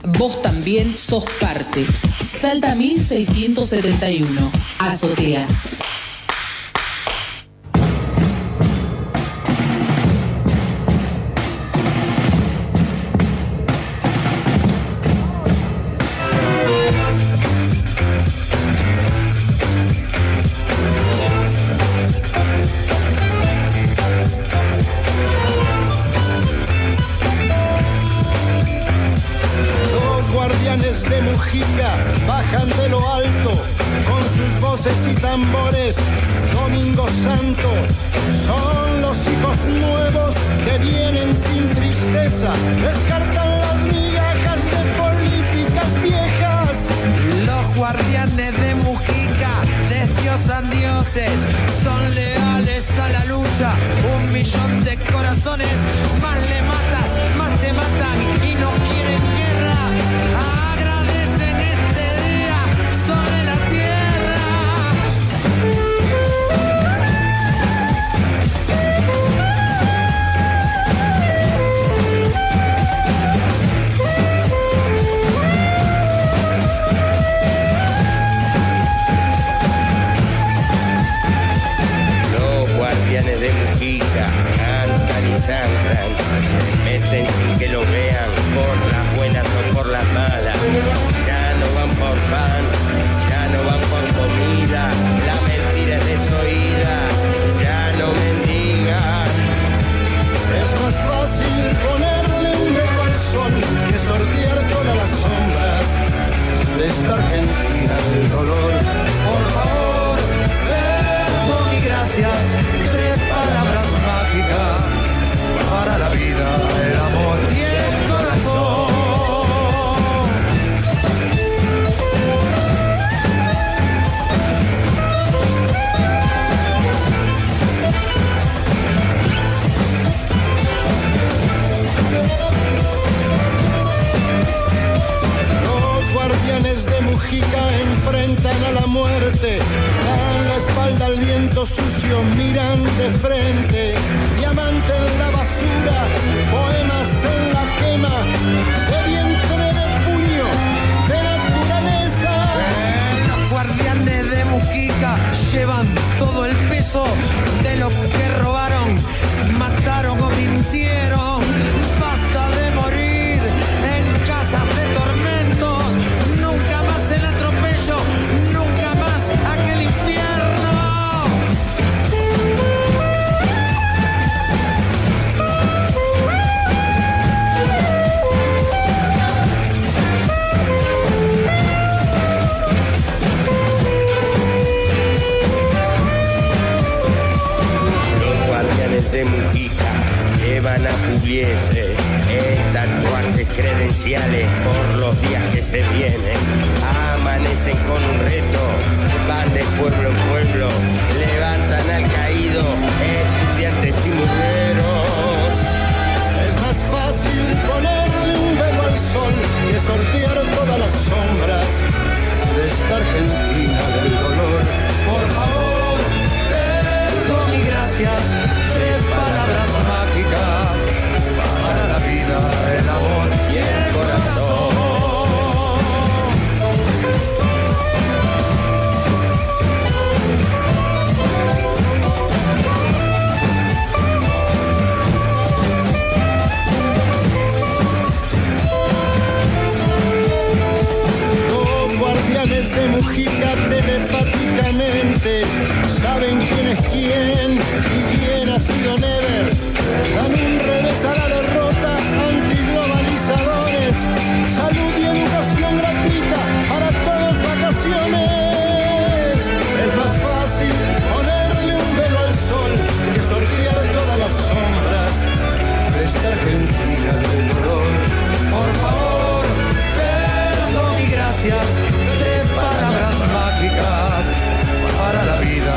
Vos también sos parte. Salta 1671. Azotea. Bajan de lo alto con sus voces y tambores. Domingo Santo son los hijos nuevos que vienen sin tristeza, descartan las migajas de políticas viejas. Los guardianes de Mujica desdiosan dioses, son leales a la lucha. 1 millón de corazones, más le matas, más te matan y no quieren guerra. Agradecen este día sobre la tierra. Los guardianes de Mujica cantan y sangran, se meten sin que los vean, por las buenas o por las malas. Ya no van por pan, ya no van por comida, la mentira es desoída, ya no mendigan. Es más fácil ponerle un velo al sol que sortear todas las sombras de esta Argentina del dolor. Por favor, perdón y gracias, 3 palabras mágicas para la vida, el amor y el corazón. Los guardianes de Mujica enfrentan a la muerte, dan la espalda al viento sucio, miran de frente. Diamante en la basura, poemas en la quema, de vientre de puño, de naturaleza. Los guardianes de Mujica llevan todo el peso de lo que robaron, mataron o mintieron. Basta de morir en casas de tormentos, nunca más el atropello, nunca más aquel infierno. Los guardianes de Mujica llevan a Pugliese tatuajes credenciales por los días que se vienen. Amanecen con un reto, van de pueblo en pueblo, levantan al caído, estudiantes y mujeros. Es más fácil ponerle un velo al sol que sortear todas las sombras de esta Argentina del dolor. Por favor, perdón y gracias, 3 palabras mágicas para la vida, el amor y el corazón. Los guardianes de Mujica telepáticamente saben quién es quién y quién ha sido Never. Dan un revés a la derrota, antiglobalizadores. Salud y educación gratuita para todas vacaciones. Es más fácil ponerle un velo al sol que sortear todas las sombras de esta Argentina del dolor. Por favor, perdón y gracias, 3 palabras mágicas para la vida,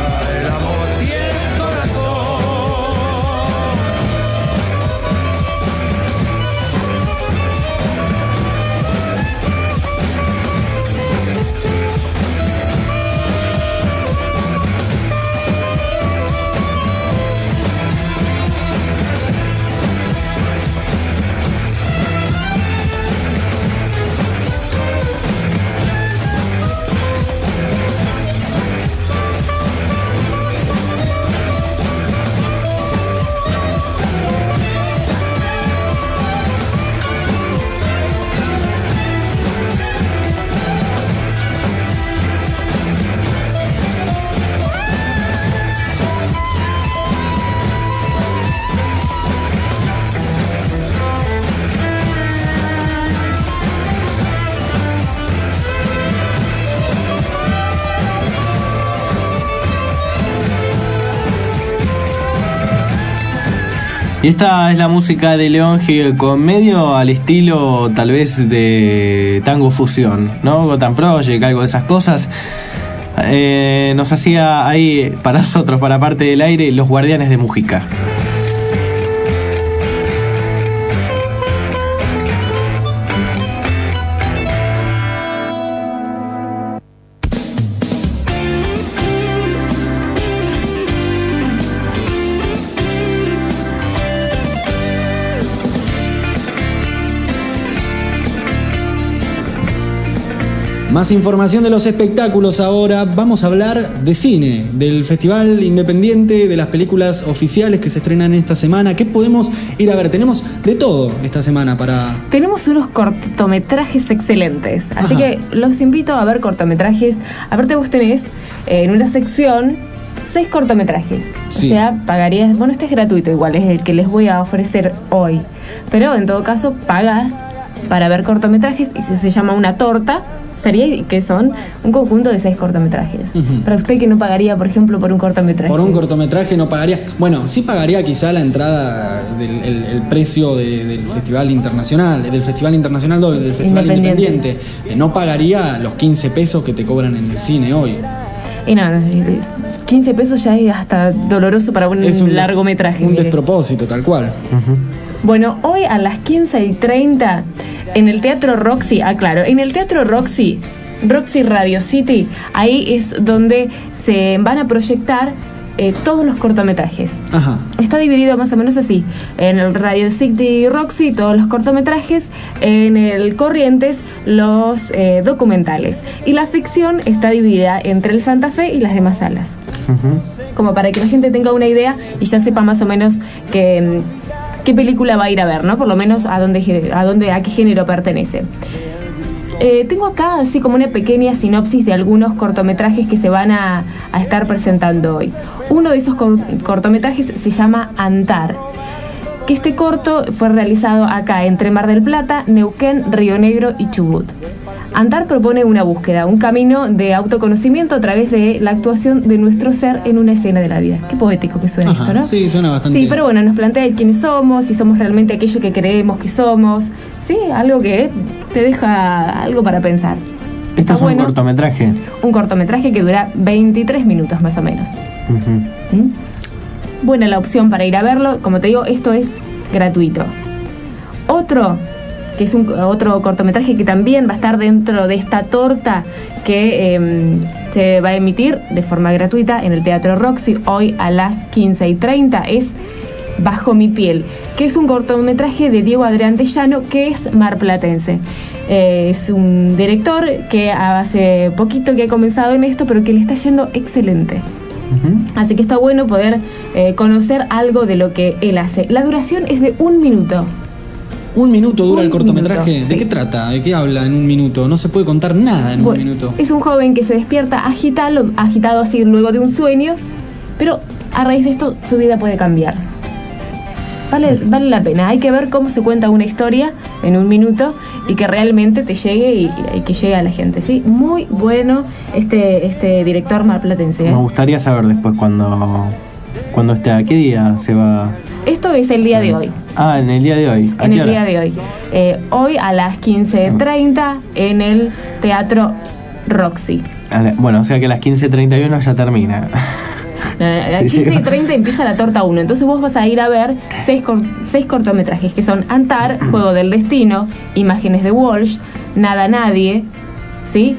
Y esta es la música de León Gieco, con medio al estilo tal vez de Tango Fusión, ¿no? Gotham Project, algo de esas cosas. Nos hacía ahí para nosotros, para Parte del Aire, Los Guardianes de Mujica. Más información de los espectáculos ahora. Vamos a hablar de cine, del Festival Independiente, de las películas oficiales que se estrenan esta semana. ¿Qué podemos ir a ver? Tenemos de todo esta semana para... Tenemos unos cortometrajes excelentes, así Ajá. que los invito a ver cortometrajes. Aparte vos tenés en una sección 6 cortometrajes. Sí. O sea, pagarías... Bueno, este es gratuito igual, es el que les voy a ofrecer hoy. Pero en todo caso, pagás para ver cortometrajes y si se llama una torta... Sería que son un conjunto de 6 cortometrajes. Uh-huh. Para usted que no pagaría, por ejemplo, por un cortometraje. Por un cortometraje no pagaría... Bueno, sí pagaría quizá la entrada el precio del Festival Internacional, del Festival Internacional del Festival Independiente. No pagaría los 15 pesos que te cobran en el cine hoy. Y no, 15 pesos ya es hasta doloroso para un largometraje. Un mire. despropósito, tal cual. Uh-huh. Bueno, hoy a las 15:30 en el Teatro Roxy, en el Teatro Roxy Radio City, ahí es donde se van a proyectar todos los cortometrajes. Ajá. Está dividido más o menos así: en el Radio City Roxy todos los cortometrajes, en el Corrientes los documentales, y la ficción está dividida entre el Santa Fe y las demás salas. Uh-huh. Como para que la gente tenga una idea y ya sepa más o menos qué película va a ir a ver, ¿no? Por lo menos a qué género pertenece. Tengo acá así como una pequeña sinopsis de algunos cortometrajes que se van a estar presentando hoy. Uno de esos cortometrajes se llama Antar, que este corto fue realizado acá entre Mar del Plata, Neuquén, Río Negro y Chubut. Antar propone una búsqueda, un camino de autoconocimiento a través de la actuación de nuestro ser en una escena de la vida. Qué poético que suena. Ajá, esto, ¿no? Sí, suena bastante. Sí, pero bueno, nos plantea quiénes somos, si somos realmente aquello que creemos que somos. Sí, algo que te deja algo para pensar. ¿Esto es un cortometraje? Un cortometraje que dura 23 minutos más o menos. Uh-huh. Buena la opción para ir a verlo. Como te digo, esto es gratuito. Otro cortometraje que también va a estar dentro de esta torta que se va a emitir de forma gratuita en el Teatro Roxy hoy a las 15:30 es Bajo mi piel, que es un cortometraje de Diego Adrián de Llano, que es marplatense. Es un director que hace poquito que ha comenzado en esto, pero que le está yendo excelente. Uh-huh. Así que está bueno poder conocer algo de lo que él hace. La duración es de 1 minuto. 1 minuto dura el cortometraje. Minuto, ¿De sí. qué trata? ¿De qué habla en 1 minuto? No se puede contar nada en 1 minuto. Es un joven que se despierta agitado así luego de un sueño, pero a raíz de esto su vida puede cambiar. Vale la pena. Hay que ver cómo se cuenta una historia en 1 minuto y que realmente te llegue y que llegue a la gente, ¿sí? Muy bueno este director marplatense, ¿eh? Me gustaría saber después cuando esté. ¿A qué día se va? Esto es el día de hoy. Ah, en el día de hoy. En el día de hoy. Hoy a las 15:30 en el Teatro Roxy. Bueno, o sea que a las 15:31 ya termina. A las 15:30 empieza la torta 1. Entonces vos vas a ir a ver 6 cortometrajes que son Antar, Juego del Destino, Imágenes de Walsh, Nada Nadie, ¿sí?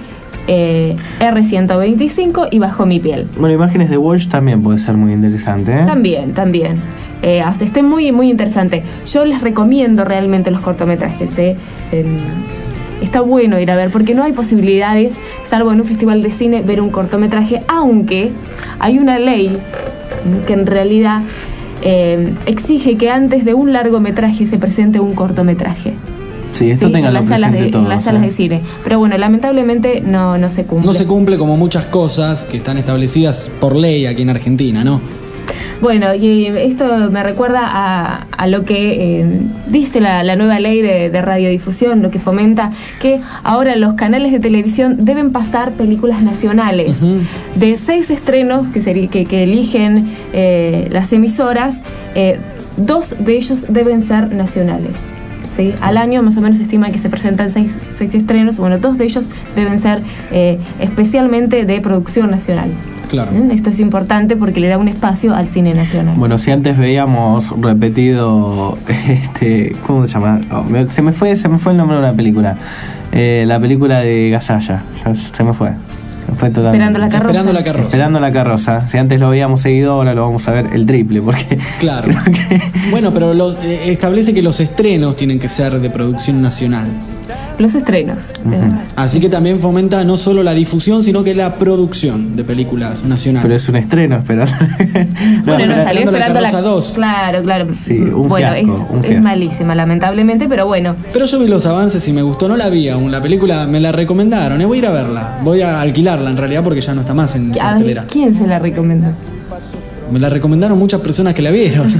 R125 y Bajo mi piel. Bueno, Imágenes de Walsh también puede ser muy interesante, ¿eh? También. Esté muy, muy interesante. Yo les recomiendo realmente los cortometrajes, ¿eh? Está bueno ir a ver, porque no hay posibilidades, salvo en un festival de cine, ver un cortometraje, aunque hay una ley que en realidad exige que antes de un largometraje se presente un cortometraje. Sí, esto tenganlo presente todos. En las salas de cine. Pero bueno, lamentablemente no se cumple. No se cumple, como muchas cosas que están establecidas por ley aquí en Argentina, ¿no? Bueno, y esto me recuerda a lo que dice la nueva ley de radiodifusión, lo que fomenta que ahora los canales de televisión deben pasar películas nacionales. Uh-huh. De 6 estrenos que eligen las emisoras, 2 de ellos deben ser nacionales. ¿Sí? Al año más o menos se estima que se presentan 6 estrenos. Bueno, 2 de ellos deben ser especialmente de producción nacional. Claro. Esto es importante porque le da un espacio al cine nacional. Bueno, si antes veíamos repetido, ¿cómo se llama? Se me fue el nombre de una película. La película de Gasalla. Se me fue. Esperando la carroza. Esperando la carroza. Si antes lo veíamos seguido, ahora lo vamos a ver el triple, porque... Claro. Bueno, pero establece que los estrenos tienen que ser de producción nacional. Los estrenos, de verdad. Así que también fomenta no solo la difusión, sino que la producción de películas nacionales. Pero es un estreno, esperando. Bueno, no salió Esperando la 2. Claro. Sí, un fiasco. Es malísima, lamentablemente, pero bueno. Pero yo vi los avances y me gustó, no la vi aún. La película me la recomendaron, voy a ir a verla. Voy a alquilarla en realidad porque ya no está más en cartelera. ¿Quién se la recomendó? Me la recomendaron muchas personas que la vieron.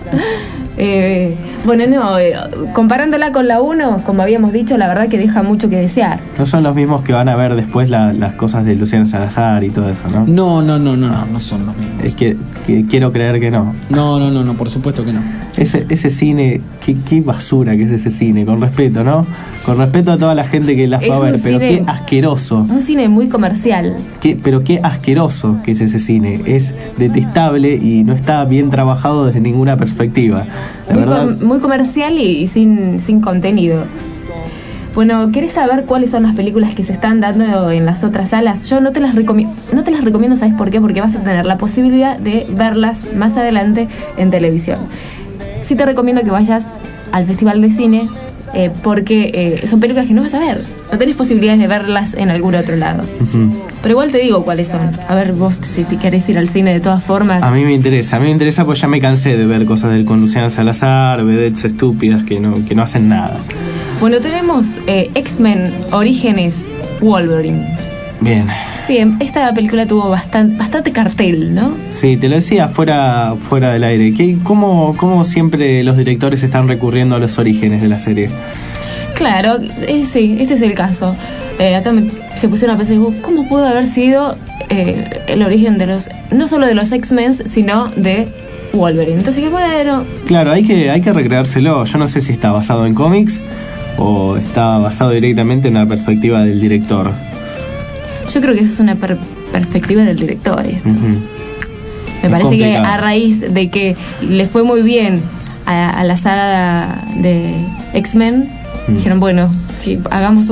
Comparándola con la 1, como habíamos dicho, la verdad que deja mucho que desear. No son los mismos que van a ver después las cosas de Luciano Salazar y todo eso, ¿no? No son los mismos. Es que quiero creer que no. No, por supuesto que no. Ese cine, qué basura que es ese cine, con respeto, ¿no? Con respeto a toda la gente que la fue a ver, pero qué asqueroso. Un cine muy comercial. Pero qué asqueroso que es ese cine. Es detestable y no está bien trabajado desde ninguna perspectiva. Muy comercial y sin contenido. Bueno, ¿querés saber cuáles son las películas que se están dando en las otras salas? Yo no te las recomiendo, ¿sabes por qué? Porque vas a tener la posibilidad de verlas más adelante en televisión. Sí te recomiendo que vayas al Festival de Cine, porque son películas que no vas a ver. No tenés posibilidades de verlas en algún otro lado. Uh-huh. Pero igual te digo cuáles son. A ver, vos si te querés ir al cine de todas formas. A mí me interesa porque ya me cansé de ver cosas con Luciano Salazar, vedettes estúpidas que no hacen nada. Bueno, tenemos X-Men Orígenes Wolverine. Bien, esta película tuvo bastante cartel, ¿no? Sí, te lo decía fuera del aire. ¿Cómo siempre los directores están recurriendo a los orígenes de la serie? Claro, sí, este es el caso. Acá se pusieron a pensar, ¿cómo pudo haber sido el origen de no solo de los X-Men, sino de Wolverine? Entonces, bueno... Claro, hay que recreárselo. Yo no sé si está basado en cómics o está basado directamente en la perspectiva del director. Yo creo que eso es una perspectiva del director. Uh-huh. Me parece que a raíz de que le fue muy bien a la saga de X-Men, dijeron, bueno, que hagamos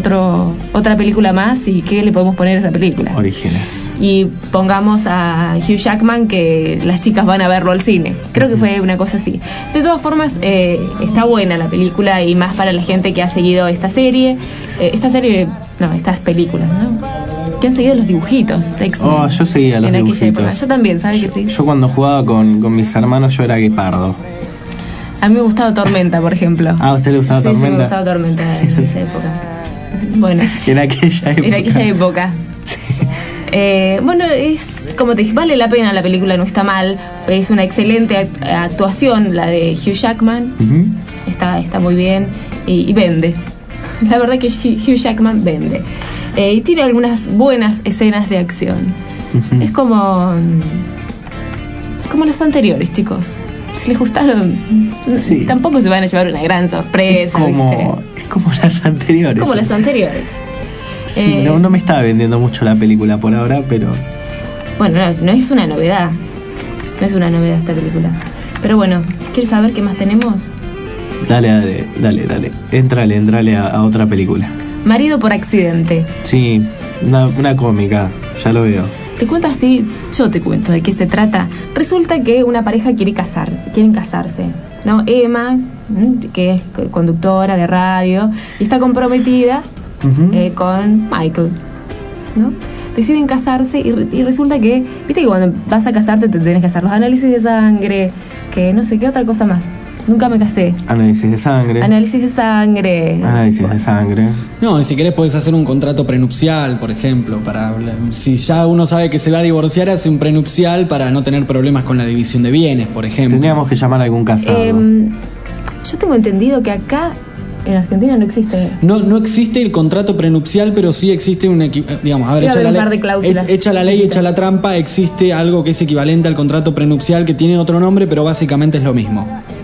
otra película más y ¿qué le podemos poner a esa película? Orígenes. Y pongamos a Hugh Jackman, que las chicas van a verlo al cine. Creo que fue una cosa así. De todas formas, está buena la película y más para la gente que ha seguido esta serie. Estas películas, ¿no? Que han seguido los dibujitos de X-Men. Yo seguía los dibujitos. Yo también, ¿sabes que sí? Yo cuando jugaba con mis hermanos, yo era guepardo. A mí me gustaba Tormenta, por ejemplo. ¿A usted le gustaba Tormenta? Sí, me gustaba Tormenta en esa época. Bueno. En aquella época. Sí. Bueno, es como te dije, vale la pena la película, no está mal. Es una excelente actuación la de Hugh Jackman. Uh-huh. Está muy bien y vende. La verdad que Hugh Jackman vende. Y tiene algunas buenas escenas de acción. Uh-huh. Es como las anteriores, chicos. Si les gustaron, sí. Tampoco se van a llevar una gran sorpresa. Es como las anteriores. Como las anteriores. Sí, no me estaba vendiendo mucho la película por ahora, pero... Bueno, no es una novedad. No es una novedad esta película. Pero bueno, ¿quieres saber qué más tenemos? Dale. Entrale a otra película. Marido por accidente. Sí, una cómica, ya lo veo. Te cuento así, yo te cuento de qué se trata. Resulta que una pareja quieren casarse, ¿no? Emma, que es conductora de radio, y está comprometida con Michael, ¿no? Deciden casarse y resulta que, viste que cuando vas a casarte te tenés que hacer los análisis de sangre, que no sé qué otra cosa más. Nunca me casé. Análisis de sangre. No, y si querés podés hacer un contrato prenupcial, por ejemplo, si ya uno sabe que se va a divorciar, hace un prenupcial para no tener problemas con la división de bienes, por ejemplo. Tendríamos que llamar a algún casado. Yo tengo entendido que acá En Argentina no existe. No existe el contrato prenupcial, pero sí existe digamos, a ver, Debe haber un par de cláusulas. hecha la ley, hecha la trampa, existe algo que es equivalente al contrato prenupcial, que tiene otro nombre, pero básicamente es lo mismo.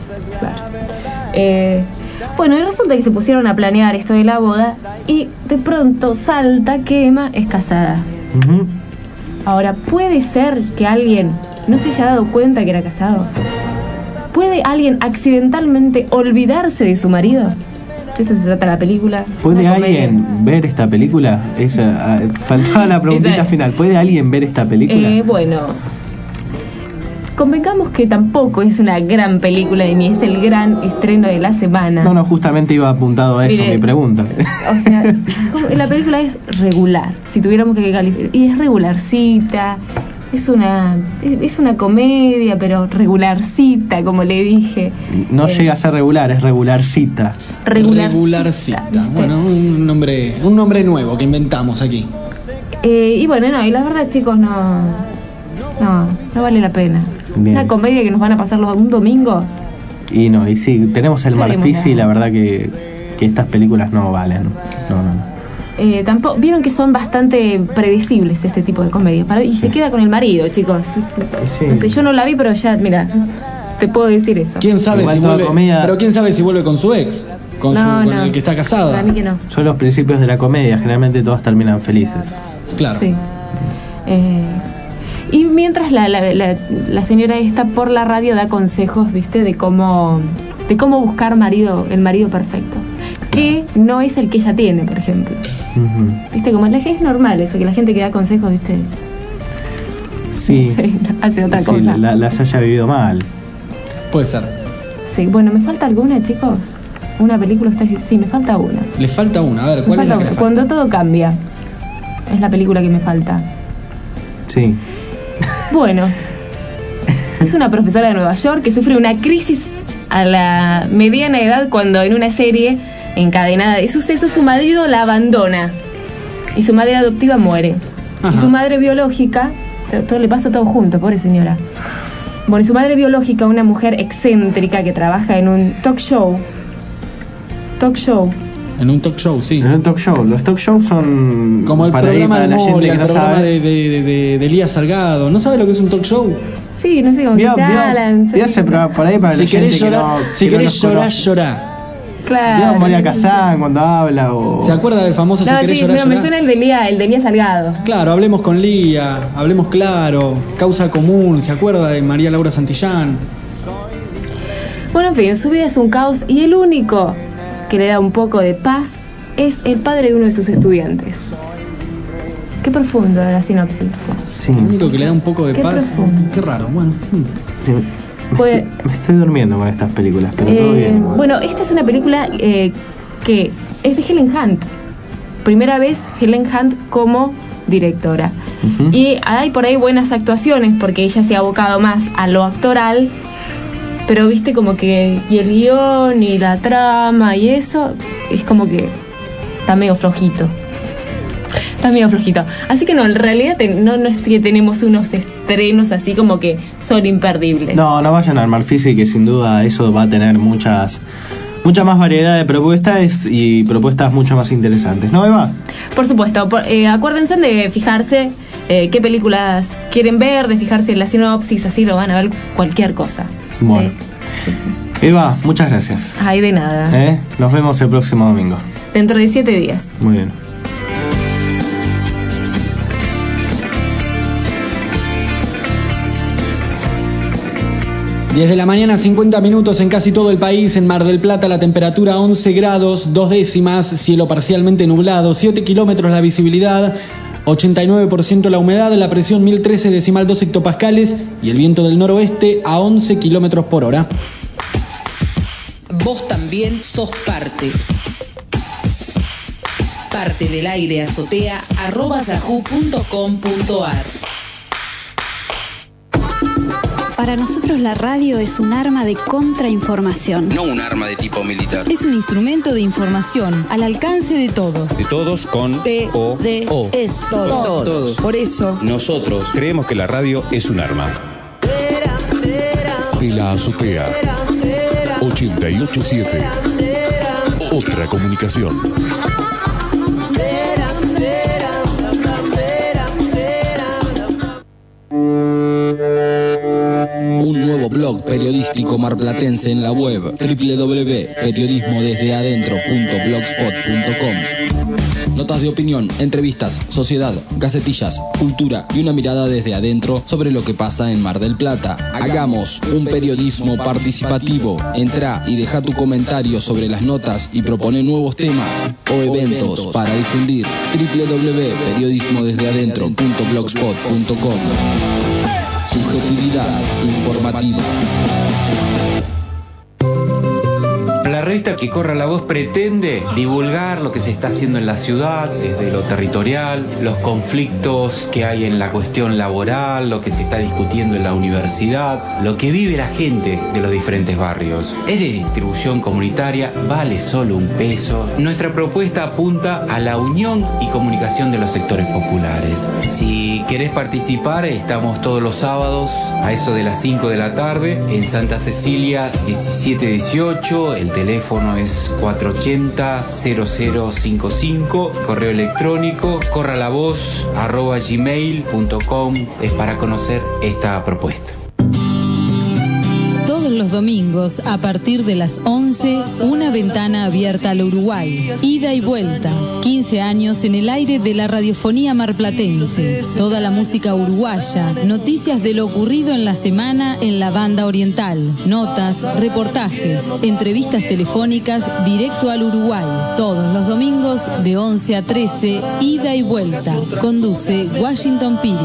Claro. Bueno, y resulta que se pusieron a planear esto de la boda y de pronto salta que Emma es casada. Ujú. Ahora, ¿puede ser que alguien no se haya dado cuenta que era casado? ¿Puede alguien accidentalmente olvidarse de su marido? De esto se trata la película. ¿Puede una comedia. alguien ver esta película? Faltaba la preguntita Exacto. final. ¿Puede alguien ver esta película? Bueno, convengamos que tampoco es una gran película ni es el gran estreno de la semana. No, justamente iba apuntado a eso Mire, mi pregunta. O sea, la película es regular, si tuviéramos que calificar. Y es regularcita, es una comedia, pero regularcita, como le dije. No llega a ser regular, es regularcita. Regularcita. ¿viste? Bueno, un nombre nuevo que inventamos aquí. Y bueno, y la verdad, chicos, no vale la pena. Bien. Una comedia que nos van a pasar un domingo. Y sí, tenemos el Veremos Marfisi y nada. la verdad que estas películas no valen. No. Tampoco vieron que son bastante predecibles este tipo de comedias. Y se queda con el marido, chicos. Sí. No sé, yo no la vi, pero ya, mira, te puedo decir eso. ¿Quién sabe Igual si toda vuelve? comedia- Pero quién sabe si vuelve con su ex, con el que está casado. Para mí que no. Son los principios de la comedia, generalmente todos terminan felices. Claro. Sí. Y mientras la señora esta por la radio da consejos, ¿viste? De cómo buscar el marido perfecto. Que no es el que ella tiene, por ejemplo. Ujú. ¿Viste? Como es normal eso, que la gente que da consejos, ¿viste? Sí. Sí, hace otra Sí, cosa. las haya vivido mal. Puede ser. Sí, bueno, ¿me falta alguna, chicos? Una película, sí, me falta una. Le falta una. A ver, Me ¿cuál es falta la que una. le falta? Cuando todo cambia. Es la película que me falta. Sí. Bueno, es una profesora de Nueva York que sufre una crisis a la mediana edad cuando en una serie encadenada de sucesos su marido la abandona y su madre adoptiva muere. Ajá. Y su madre biológica, todo le pasa todo junto, pobre señora. Bueno, y su madre biológica, una mujer excéntrica que trabaja en un talk show. En un talk show, sí. En un talk show. Los talk shows son Como el para programa de la gente Moria, que el no programa sabe. de Elías Salgado. ¿No sabe lo que es un talk show? Sí, no sé cómo se hablan. Vio ese programa por ahí para Si la querés gente llorar, que no, si que no querés nos llorar, conoce. llorá. Claro. Vio a Moria Kazan cuando habla o... ¿Se acuerda del famoso No, Si querés sí, llorar, pero me llorá? suena el de Elías Salgado. Claro, hablemos con Lía, hablemos claro, causa común, ¿se acuerda de María Laura Santillán? Bueno, en fin, su vida es un caos y el único que le da un poco de paz es el padre de uno de sus estudiantes. Qué profundo la sinopsis. Sí. Lo único que le da un poco de Qué paz. profundo. Qué raro, bueno. Sí. Puede- Me estoy durmiendo con estas películas, pero todo bien. Bueno, esta es una película que es de Helen Hunt. Primera vez Helen Hunt como directora. Ujú. Y hay por ahí buenas actuaciones porque ella se ha abocado más a lo actoral. Pero viste como que y el guión y la trama y eso es como que está medio flojito. Está medio flojito. Así que no, en realidad no es que tenemos unos estrenos así como que son imperdibles. No vayan al Marfisi, que sin duda eso va a tener mucha más variedad de propuestas y propuestas mucho más interesantes, ¿no, Eva? Por supuesto, acuérdense de fijarse qué películas quieren ver, de fijarse en la sinopsis, así lo van a ver cualquier cosa. Bueno. Sí, sí, sí. Eva, muchas gracias. Ay, de nada. Nos vemos el próximo domingo. Dentro de 7 días. Muy bien. Desde la mañana 50 minutos en casi todo el país. En Mar del Plata la temperatura 11 grados, 2 décimas, cielo parcialmente nublado, 7 kilómetros la visibilidad, 89% la humedad, la presión 1013,2 hectopascales y el viento del noroeste a 11 kilómetros por hora. Vos también sos parte. Parte del aire azotea @yahoo.com.ar. Para nosotros la radio es un arma de contrainformación. No un arma de tipo militar. Es un instrumento de información al alcance de todos. De todos con T-O-D es todos. Por eso nosotros Creemos que la radio es un arma. De la azotea 88.7. Otra comunicación. Un nuevo blog periodístico marplatense en la web www.periodismodesdeadentro.blogspot.com. Notas de opinión, entrevistas, sociedad, gacetillas, cultura y una mirada desde adentro sobre lo que pasa en Mar del Plata. Hagamos un periodismo participativo. Entra y deja tu comentario sobre las notas y propone nuevos temas o eventos para difundir. www.periodismodesdeadentro.blogspot.com. Subjetividad informativa. La revista Que Corra la Voz pretende divulgar lo que se está haciendo en la ciudad, desde lo territorial, los conflictos que hay en la cuestión laboral, lo que se está discutiendo en la universidad, lo que vive la gente de los diferentes barrios. Es de distribución comunitaria, vale solo $1. Nuestra propuesta apunta a la unión y comunicación de los sectores populares. Si querés participar, estamos todos los sábados a eso de las 5 de la tarde en Santa Cecilia 1718. El teléfono es 480-0055, correo electrónico corralavoz@gmail.com. Es para conocer esta propuesta. Todos los domingos, a partir de las 11, una ventana abierta al Uruguay. Ida y vuelta. 15 años en el aire de la radiofonía marplatense. Toda la música uruguaya. Noticias de lo ocurrido en la semana en la banda oriental. Notas, reportajes, entrevistas telefónicas directo al Uruguay. Todos los domingos de 11 a 13, ida y vuelta. Conduce Washington Piris.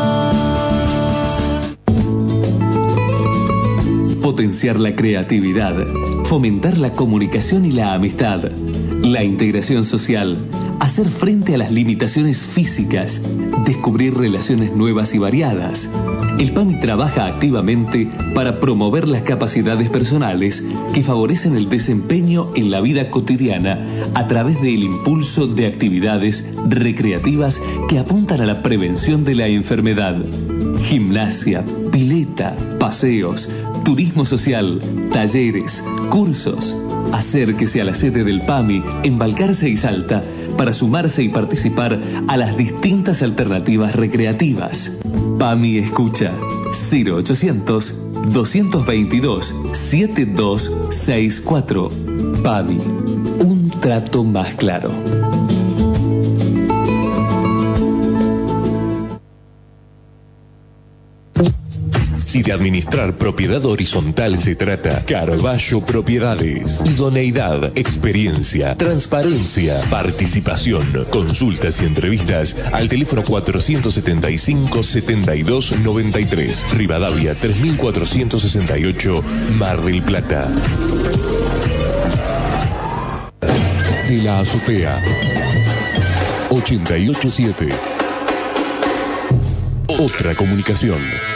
Potenciar la creatividad, fomentar la comunicación y la amistad, la integración social, hacer frente a las limitaciones físicas, descubrir relaciones nuevas y variadas. El PAMI trabaja activamente para promover las capacidades personales que favorecen el desempeño en la vida cotidiana a través del impulso de actividades recreativas que apuntan a la prevención de la enfermedad. Gimnasia, pileta, paseos, turismo social, talleres, cursos. Acérquese a la sede del PAMI en Balcarce y Salta para sumarse y participar a las distintas alternativas recreativas. PAMI escucha 0800-222-7264. PAMI, un trato más claro. Si de administrar propiedad horizontal se trata, Carballo Propiedades. Idoneidad, experiencia, transparencia, participación. Consultas y entrevistas al teléfono 475-7293. Rivadavia 3468, Mar del Plata. De la azotea 887. Otra comunicación.